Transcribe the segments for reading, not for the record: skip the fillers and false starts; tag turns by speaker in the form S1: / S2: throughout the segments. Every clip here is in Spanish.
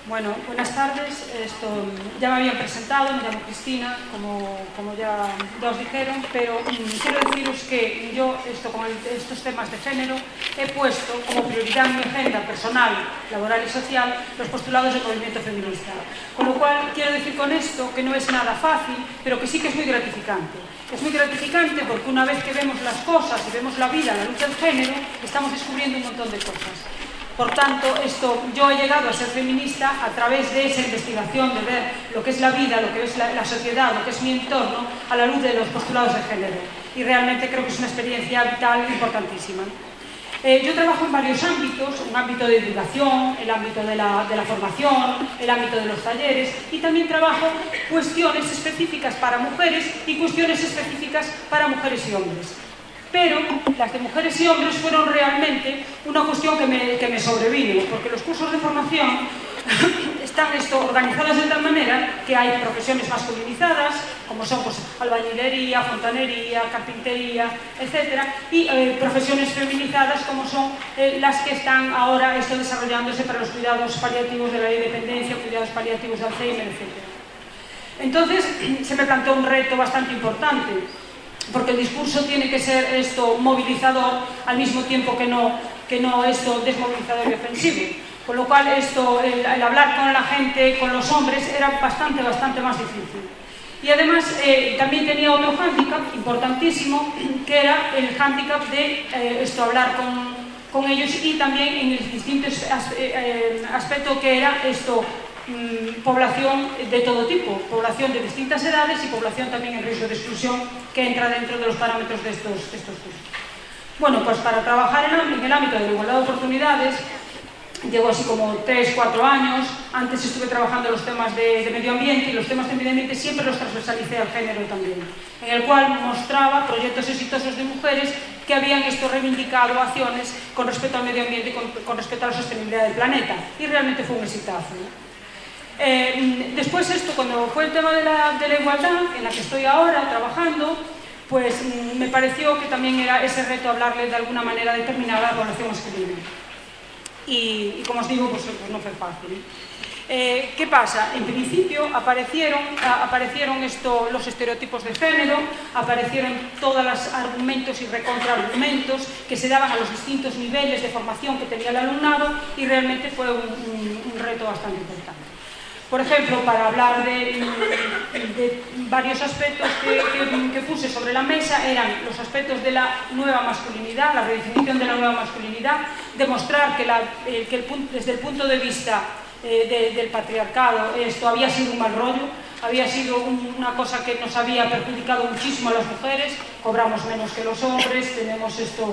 S1: Bueno, buenas tardes. Ya me habían presentado, me llamo Cristina, como ya os dijeron, pero quiero deciros que yo, con estos temas de género, he puesto como prioridad en mi agenda personal, laboral y social los postulados del movimiento feminista. Con lo cual, quiero decir con esto que no es nada fácil, pero que sí que es muy gratificante. Es muy gratificante porque una vez que vemos las cosas y vemos la vida, la lucha del género, estamos descubriendo un montón de cosas. Por tanto, yo he llegado a ser feminista a través de esa investigación, de ver lo que es la vida, lo que es la sociedad, lo que es mi entorno, a la luz de los postulados de género. Y realmente creo que es una experiencia vital importantísima. Yo trabajo en varios ámbitos, un ámbito de divulgación, el ámbito de la formación, el ámbito de los talleres, y también trabajo cuestiones específicas para mujeres y cuestiones específicas para mujeres y hombres. Pero las de mujeres y hombres fueron realmente una cuestión que me sobrevino, porque los cursos de formación están organizados de tal manera que hay profesiones masculinizadas, como son albañilería, fontanería, carpintería, etc. Y profesiones feminizadas, como son las que están ahora desarrollándose para los cuidados paliativos de la dependencia, cuidados paliativos de Alzheimer, etc. Entonces se me planteó un reto bastante importante, porque el discurso tiene que ser movilizador al mismo tiempo que no desmovilizador y ofensivo. Con lo cual el hablar con la gente, con los hombres, era bastante más difícil. Y además también tenía otro hándicap importantísimo, que era el hándicap de hablar con ellos, y también en el distinto aspecto que era población de todo tipo, población de distintas edades y población también en riesgo de exclusión, que entra dentro de los parámetros de estos cursos. Bueno, pues para trabajar en el ámbito de la igualdad de oportunidades, llevo así como 3-4 años. Antes estuve trabajando en los temas de medio ambiente, y los temas de medio ambiente siempre los transversalicé al género también, en el cual mostraba proyectos exitosos de mujeres que habían reivindicado acciones con respecto al medio ambiente y con respecto a la sostenibilidad del planeta, y realmente fue un exitazo. Después cuando fue el tema de la igualdad, en la que estoy ahora trabajando, pues me pareció que también era ese reto hablarle de alguna manera determinada a la población masculina. Y como os digo, pues no fue fácil. ¿Qué pasa? En principio aparecieron los estereotipos de género, aparecieron todos los argumentos y recontraargumentos que se daban a los distintos niveles de formación que tenía el alumnado, y realmente fue un reto bastante importante. Por ejemplo, para hablar de varios aspectos que puse sobre la mesa, eran los aspectos de la nueva masculinidad, la redefinición de la nueva masculinidad, demostrar que desde el punto de vista del patriarcado esto había sido un mal rollo, había sido una cosa que nos había perjudicado muchísimo a las mujeres. Cobramos menos que los hombres, tenemos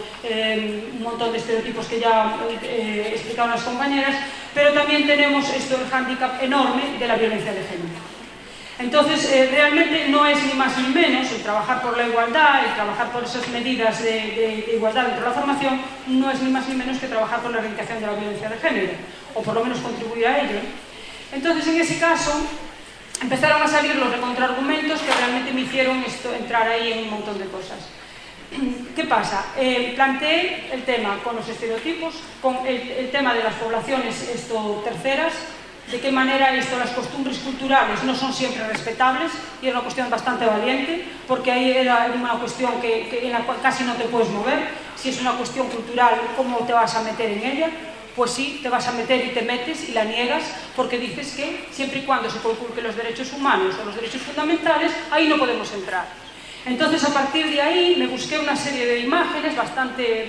S1: un montón de estereotipos que ya explicaron las compañeras, pero también tenemos el hándicap enorme de la violencia de género. Entonces, realmente no es ni más ni menos el trabajar por la igualdad, el trabajar por esas medidas de igualdad dentro de la formación, no es ni más ni menos que trabajar por la erradicación de la violencia de género, o por lo menos contribuir a ello. Entonces, en ese caso, empezaron a salir los recontraargumentos que realmente me hicieron entrar ahí en un montón de cosas. ¿Qué pasa? Planteé el tema con los estereotipos, con el tema de las poblaciones terceras, de qué manera las costumbres culturales no son siempre respetables, y era una cuestión bastante valiente, porque ahí era una cuestión en la cual casi no te puedes mover. Si es una cuestión cultural, ¿cómo te vas a meter en ella? Pues sí, te vas a meter y te metes y la niegas, porque dices que siempre y cuando se conculquen los derechos humanos o los derechos fundamentales, ahí no podemos entrar. Entonces, a partir de ahí, me busqué una serie de imágenes bastante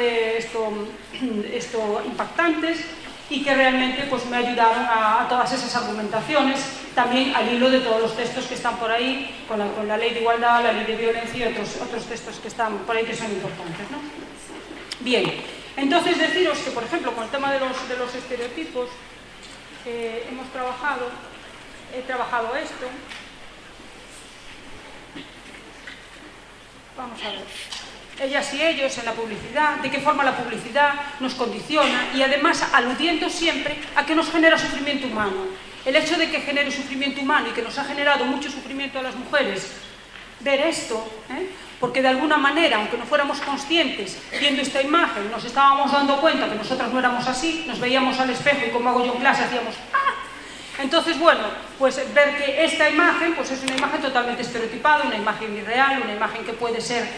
S1: impactantes, y que realmente pues, me ayudaron a todas esas argumentaciones, también al hilo de todos los textos que están por ahí, con la ley de igualdad, la ley de violencia y otros textos que están por ahí que son importantes, ¿no? Bien, entonces deciros que, por ejemplo, con el tema de los estereotipos, he trabajado esto. Vamos a ver. Ellas y ellos en la publicidad, de qué forma la publicidad nos condiciona, y además aludiendo siempre a que nos genera sufrimiento humano. El hecho de que genere sufrimiento humano y que nos ha generado mucho sufrimiento a las mujeres, ver esto, porque de alguna manera, aunque no fuéramos conscientes, viendo esta imagen, nos estábamos dando cuenta que nosotras no éramos así, nos veíamos al espejo y, como hago yo en clase, hacíamos ¡ah! Entonces, bueno, pues ver que esta imagen pues es una imagen totalmente estereotipada, una imagen irreal, una imagen que puede ser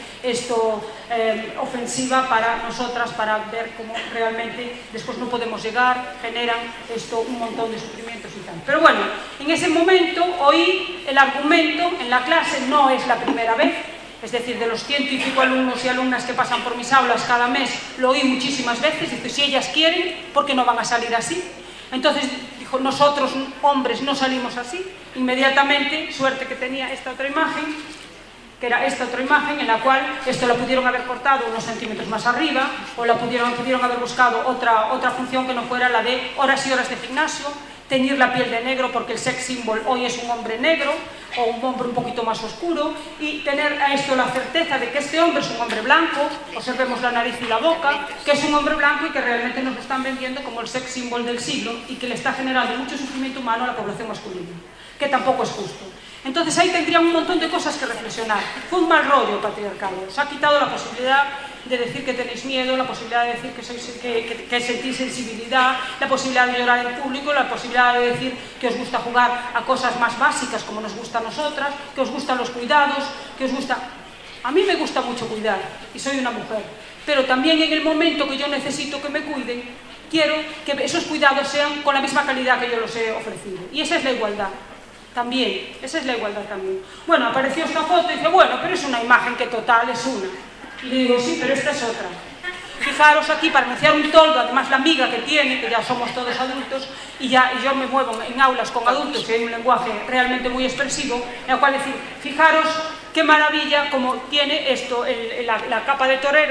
S1: ofensiva para nosotras, para ver cómo realmente después no podemos llegar, generan un montón de sufrimientos y tal. Pero bueno, en ese momento oí el argumento en la clase, no es la primera vez, es decir, de los 100 y pico alumnos y alumnas que pasan por mis aulas cada mes, lo oí muchísimas veces, dice, si ellas quieren, ¿por qué no van a salir así? Entonces, dijo, nosotros, hombres, no salimos así. Inmediatamente, suerte que tenía esta otra imagen, que era esta otra imagen, en la cual esto la pudieron haber cortado unos centímetros más arriba, o la pudieron haber buscado otra función que no fuera la de horas y horas de gimnasio, teñir la piel de negro porque el sex symbol hoy es un hombre negro, o un hombre un poquito más oscuro, y tener a esto la certeza de que este hombre es un hombre blanco, observemos la nariz y la boca, que es un hombre blanco y que realmente nos lo están vendiendo como el sex symbol del siglo y que le está generando mucho sufrimiento humano a la población masculina, que tampoco es justo. Entonces ahí tendrían un montón de cosas que reflexionar. Fue un mal rollo el patriarcado, os ha quitado la posibilidad de decir que tenéis miedo, la posibilidad de decir que sentís sensibilidad, la posibilidad de llorar en público, la posibilidad de decir que os gusta jugar a cosas más básicas como nos gusta a nosotras, que os gustan los cuidados, que os gusta... A mí me gusta mucho cuidar y soy una mujer, pero también en el momento que yo necesito que me cuiden, quiero que esos cuidados sean con la misma calidad que yo los he ofrecido. Y esa es la igualdad. También, esa es la igualdad también. Bueno, apareció esta foto y dice, bueno, pero es una imagen que total es una. Y le digo, sí, pero esta es otra. Fijaros aquí, para anunciar un toldo, además la amiga que tiene, que ya somos todos adultos, y yo me muevo en aulas con adultos, y hay un lenguaje realmente muy expresivo, en el cual decir, fijaros qué maravilla como tiene esto, la capa de torero,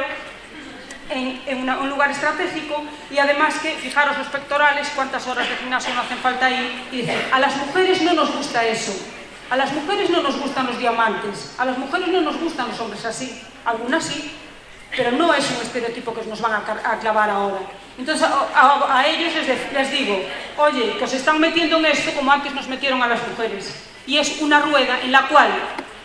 S1: en un lugar estratégico, y además que, fijaros los pectorales, cuántas horas de gimnasio no hacen falta ahí, y dice, a las mujeres no nos gusta eso, a las mujeres no nos gustan los diamantes, a las mujeres no nos gustan los hombres así, algunas sí, pero no es un estereotipo que nos van a clavar ahora. Entonces a ellos les digo, oye, que os están metiendo en esto como antes nos metieron a las mujeres, y es una rueda en la cual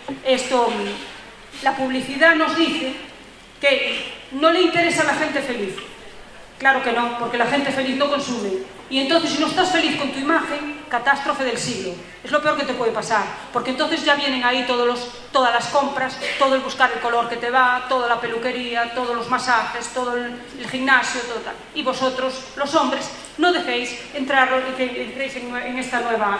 S1: la publicidad nos dice que no le interesa a la gente feliz. Claro que no, porque la gente feliz no consume. Y entonces, si no estás feliz con tu imagen, catástrofe del siglo. Es lo peor que te puede pasar, porque entonces ya vienen ahí todas las compras, todo el buscar el color que te va, toda la peluquería, todos los masajes, todo el gimnasio, todo tal. Y vosotros, los hombres, no dejéis entrar que entréis en este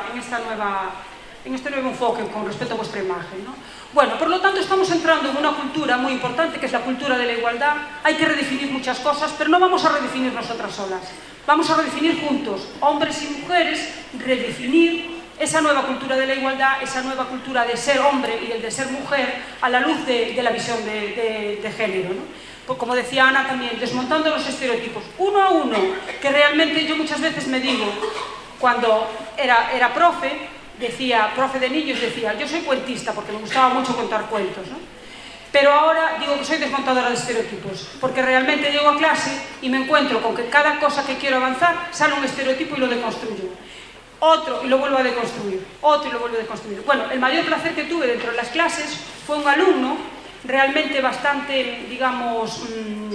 S1: nuevo enfoque con respecto a vuestra imagen, ¿no? Bueno, por lo tanto estamos entrando en una cultura muy importante que es la cultura de la igualdad. Hay que redefinir muchas cosas, pero no vamos a redefinir nosotras solas. Vamos a redefinir juntos, hombres y mujeres, redefinir esa nueva cultura de la igualdad, esa nueva cultura de ser hombre y el de ser mujer a la luz de la visión de género, ¿no? Pues como decía Ana también, desmontando los estereotipos, uno a uno, que realmente yo muchas veces me digo, cuando era profe de niños, decía, yo soy cuentista porque me gustaba mucho contar cuentos, ¿no? Pero ahora digo que soy desmontadora de estereotipos, porque realmente llego a clase y me encuentro con que cada cosa que quiero avanzar sale un estereotipo y lo deconstruyo. Otro y lo vuelvo a deconstruir, otro y lo vuelvo a deconstruir. Bueno, el mayor placer que tuve dentro de las clases fue un alumno realmente bastante, digamos,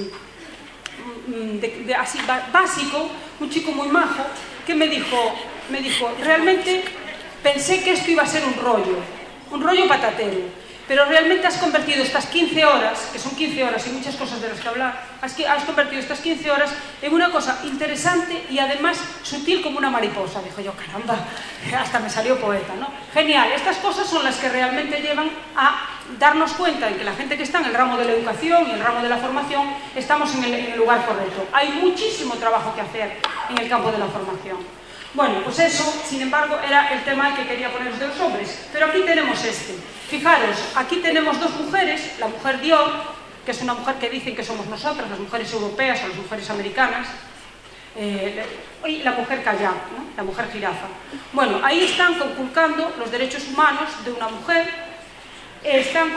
S1: así básico, un chico muy majo, que me dijo, realmente pensé que esto iba a ser un rollo patatero, pero realmente has convertido estas 15 horas, que son 15 horas y muchas cosas de las que hablar, has convertido estas 15 horas en una cosa interesante y además sutil como una mariposa. Dijo yo, caramba, hasta me salió poeta, ¿no? Genial, estas cosas son las que realmente llevan a darnos cuenta de que la gente que está en el ramo de la educación y el ramo de la formación estamos en el lugar correcto. Hay muchísimo trabajo que hacer en el campo de la formación. Bueno, pues eso, sin embargo, era el tema que quería poneros de los hombres. Pero aquí tenemos Fijaros, aquí tenemos dos mujeres, la mujer Dior, que es una mujer que dicen que somos nosotras, las mujeres europeas o las mujeres americanas, y la mujer Kayak, ¿no? La mujer jirafa. Bueno, ahí están conculcando los derechos humanos de una mujer, están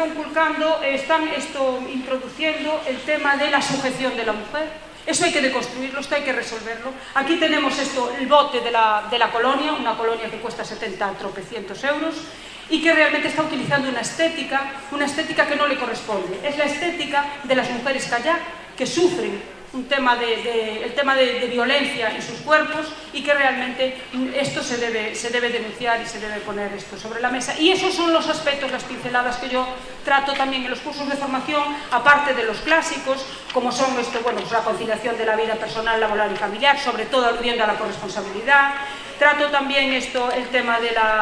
S1: introduciendo el tema de la sujeción de la mujer. Eso hay que deconstruirlo, esto hay que resolverlo. Aquí tenemos el bote de la colonia, una colonia que cuesta 70 tropecientos euros y que realmente está utilizando una estética que no le corresponde. Es la estética de las mujeres kayak que sufren el tema de violencia en sus cuerpos, y que realmente esto se debe denunciar y se debe poner esto sobre la mesa. Y esos son los aspectos, las pinceladas que yo trato también en los cursos de formación, aparte de los clásicos, como son la conciliación de la vida personal, laboral y familiar, sobre todo aludiendo a la corresponsabilidad. Trato también el tema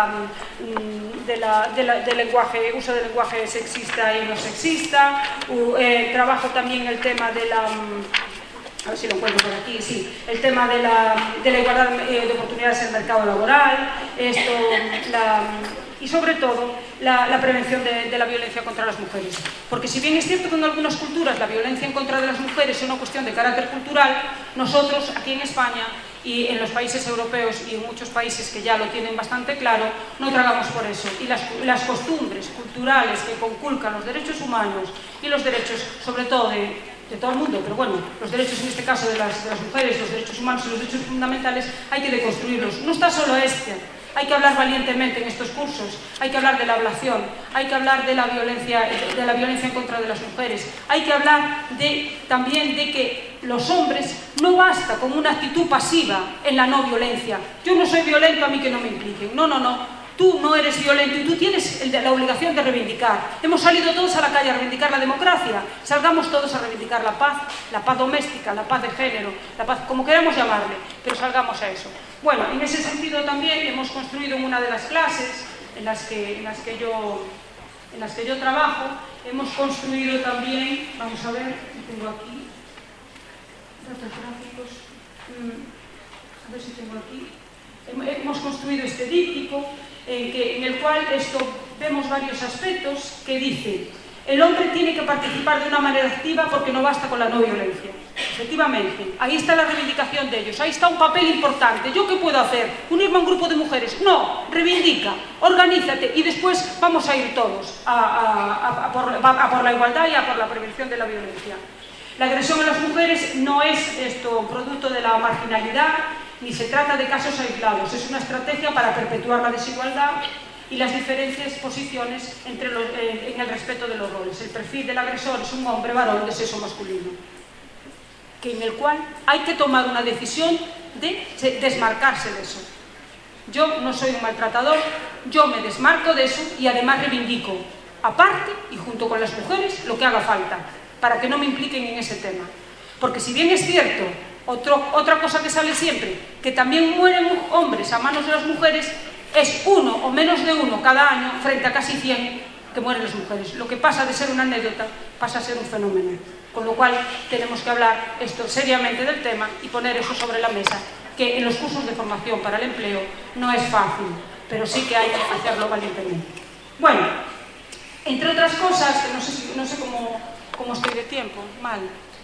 S1: del lenguaje, uso del lenguaje sexista y no sexista. Trabajo también el tema de la... A ver si lo encuentro por aquí, sí. El tema de la igualdad de oportunidades en el mercado laboral, y sobre todo la prevención de la violencia contra las mujeres. Porque si bien es cierto que en algunas culturas la violencia en contra de las mujeres es una cuestión de carácter cultural, nosotros aquí en España y en los países europeos y en muchos países que ya lo tienen bastante claro, no tragamos por eso. Y las costumbres culturales que conculcan los derechos humanos y los derechos, sobre todo de todo el mundo, pero bueno, los derechos en este caso de las mujeres, los derechos humanos y los derechos fundamentales, hay que deconstruirlos. No está solo hay que hablar valientemente en estos cursos, hay que hablar de la ablación, hay que hablar de la violencia en contra de las mujeres, hay que hablar también de que los hombres no basta con una actitud pasiva en la no violencia. Yo no soy violento, a mí que no me impliquen. No, no, no. Tú no eres violento y tú tienes la obligación de reivindicar. Hemos salido todos a la calle a reivindicar la democracia. Salgamos todos a reivindicar la paz doméstica, la paz de género, la paz, como queramos llamarle, pero salgamos a eso. Bueno, en ese sentido también hemos construido en una de las clases en las que yo trabajo, hemos construido también, vamos a ver, tengo aquí, datos gráficos, a ver si tengo aquí, hemos construido este díptico en el cual vemos varios aspectos que dice: el hombre tiene que participar de una manera activa porque no basta con la no violencia. Efectivamente, ahí está la reivindicación de ellos, ahí está un papel importante. ¿Yo qué puedo hacer? ¿Unirme a un grupo de mujeres? No, reivindica, organízate y después vamos a ir todos a por la igualdad y a por la prevención de la violencia. La agresión a las mujeres no es producto de la marginalidad, ni se trata de casos aislados, es una estrategia para perpetuar la desigualdad y las diferentes posiciones en el respeto de los roles. El perfil del agresor es un hombre varón de sexo masculino, en el cual hay que tomar una decisión de desmarcarse de eso. Yo no soy un maltratador, yo me desmarco de eso y además reivindico, aparte y junto con las mujeres, lo que haga falta, para que no me impliquen en ese tema. Porque si bien es cierto, otra cosa que sale siempre, que también mueren hombres a manos de las mujeres, es 1 o menos de 1 cada año frente a casi 100 que mueren las mujeres. Lo que pasa de ser una anécdota pasa a ser un fenómeno. Con lo cual tenemos que hablar seriamente del tema y poner eso sobre la mesa, que en los cursos de formación para el empleo no es fácil, pero sí que hay que hacerlo valientemente. Bueno, entre otras cosas, que no sé cómo estoy de tiempo, mal.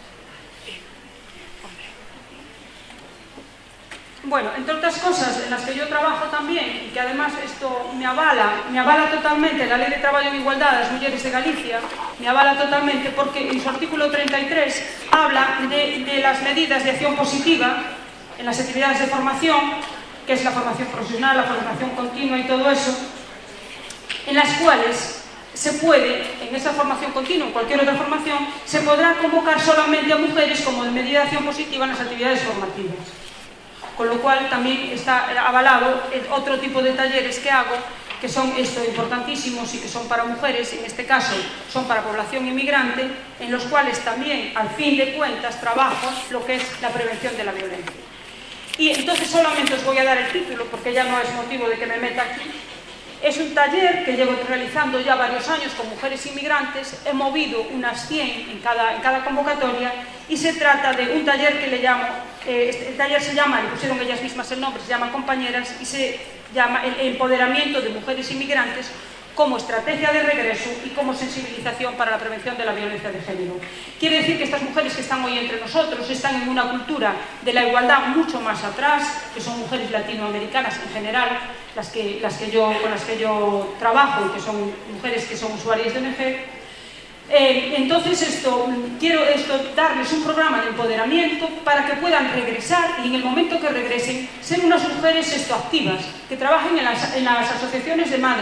S1: Bueno, entre otras cosas en las que yo trabajo también, y que además esto me avala totalmente la Lei de Traballo e Igualdade das Mulleres de Galicia, me avala totalmente porque en su artículo 33 habla de las medidas de acción positiva en las actividades de formación, que es la formación profesional, la formación continua y todo eso, en las cuales se puede, en esa formación continua, en cualquier otra formación, se podrá convocar solamente a mujeres como medida de acción positiva en las actividades formativas. Con lo cual también está avalado otro tipo de talleres que hago, que son importantísimos y que son para mujeres, en este caso son para población inmigrante, en los cuales también, al fin de cuentas, trabajo lo que es la prevención de la violencia. Y entonces solamente os voy a dar el título, porque ya no es motivo de que me meta aquí. Es un taller que llevo realizando ya varios años con mujeres inmigrantes, he movido unas 100 en cada convocatoria, y se trata de un taller que le llamo, el taller se llama, le pusieron ellas mismas el nombre, se llama Compañeras, y se llama el empoderamiento de mujeres inmigrantes como estrategia de regreso y como sensibilización para la prevención de la violencia de género. Quiere decir que estas mujeres que están hoy entre nosotros están en una cultura de la igualdad mucho más atrás, que son mujeres latinoamericanas en general, con las que yo trabajo, y que son mujeres que son usuarias de ONG. Entonces quiero darles un programa de empoderamiento para que puedan regresar y en el momento que regresen ser unas mujeres activas, que trabajen en las asociaciones de madres,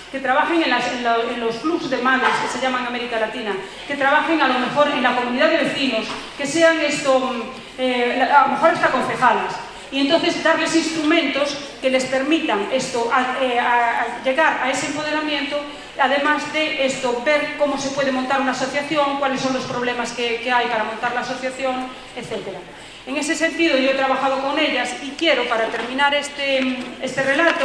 S1: que trabajen en los clubs de madres que se llaman América Latina, que trabajen a lo mejor en la comunidad de vecinos, que sean a lo mejor hasta concejalas. Y entonces darles instrumentos que les permitan a llegar a ese empoderamiento, además de ver cómo se puede montar una asociación, cuáles son los problemas que hay para montar la asociación, etc. En ese sentido yo he trabajado con ellas y quiero, para terminar este relato,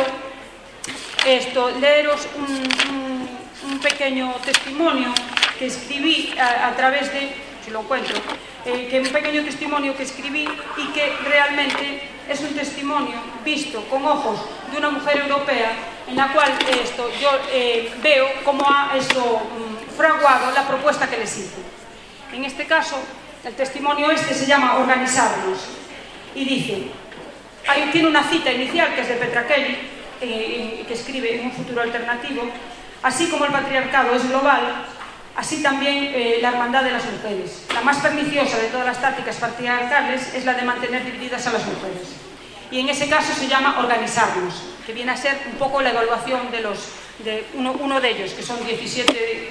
S1: leeros un pequeño testimonio que escribí a través de, si lo encuentro, un pequeño testimonio que escribí y que realmente es un testimonio visto con ojos de una mujer europea, en la cual yo veo cómo ha fraguado la propuesta que les hice. En este caso, el testimonio se llama Organizarnos, y dice, tiene una cita inicial que es de Petra Kelly, que escribe en Un futuro alternativo: así como el patriarcado es global, así también la hermandad de las mujeres. La más perniciosa de todas las tácticas patriarcales es la de mantener divididas a las mujeres. Y en ese caso se llama Organizarnos, que viene a ser un poco la evaluación de uno de ellos, que son 17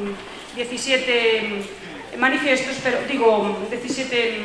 S1: manifiestos, pero digo, 17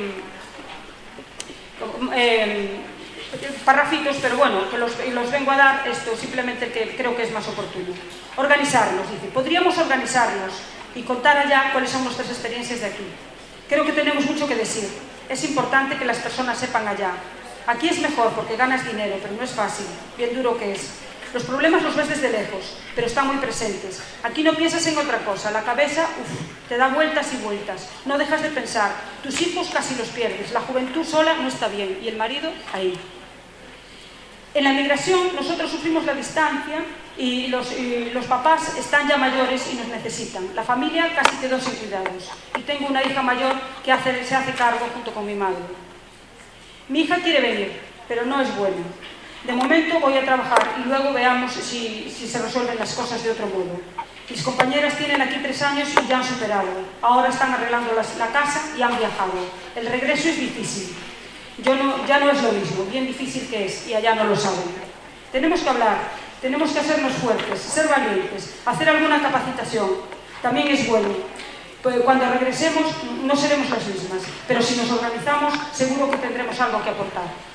S1: parrafitos, pero bueno, que los vengo a dar simplemente que creo que es más oportuno. Organizarnos, dice. Podríamos organizarnos y contar allá cuáles son nuestras experiencias de aquí. Creo que tenemos mucho que decir. Es importante que las personas sepan allá. Aquí es mejor porque ganas dinero, pero no es fácil, bien duro que es. Los problemas los ves desde lejos, pero están muy presentes. Aquí no piensas en otra cosa, la cabeza te da vueltas y vueltas. No dejas de pensar, tus hijos casi los pierdes, la juventud sola no está bien y el marido ahí. En la emigración nosotros sufrimos la distancia y los papás están ya mayores y nos necesitan. La familia casi quedó sin cuidados y tengo una hija mayor que se hace cargo junto con mi madre. Mi hija quiere venir, pero no es buena. De momento voy a trabajar y luego veamos si se resuelven las cosas de otro modo. Mis compañeras tienen aquí 3 años y ya han superado. Ahora están arreglando la casa y han viajado. El regreso es difícil. Ya no es lo mismo, bien difícil que es, y allá no lo saben. Tenemos que hablar, tenemos que hacernos fuertes, ser valientes, hacer alguna capacitación. También es bueno. Pues cuando regresemos no seremos las mismas, pero si nos organizamos seguro que tendremos algo que aportar.